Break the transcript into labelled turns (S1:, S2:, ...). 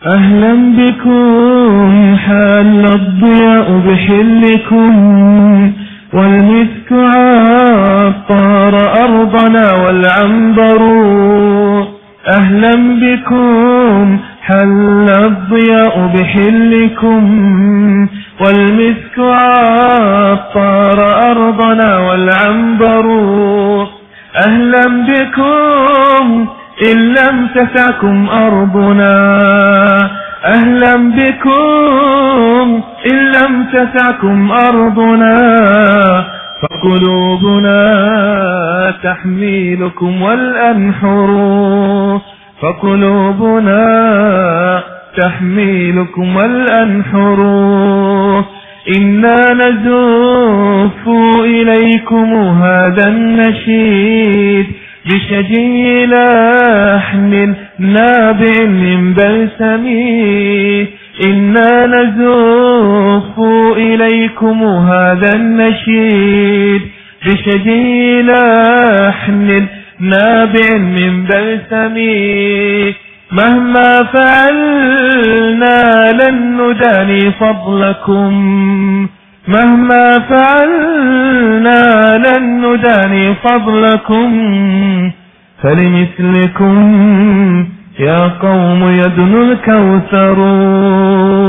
S1: أهلا بكم حل الضياء بحلكم، والمسك عطر أرضنا والعنبر. أهلا بكم حل الضياء بحلكم، والمسك عطر أرضنا والعنبر. أهلا بكم إن لم تسعكم أرضنا، أهلا بكم إن لم تسعكم أرضنا، فقلوبنا تحميلكم والأنحر، فقلوبنا تحميلكم والأنحر. إنا نزف إليكم هذا النشيد بشجي لحن نابع من بلسمي. إنا نزف إليكم هذا النشيد بشجي لحن نابع من بلسمي. مهما فعلنا لن نداني فضلكم، مهما فعلنا لن نداني فضلكم، فلمثلكم يا قوم يدنو الكوثر.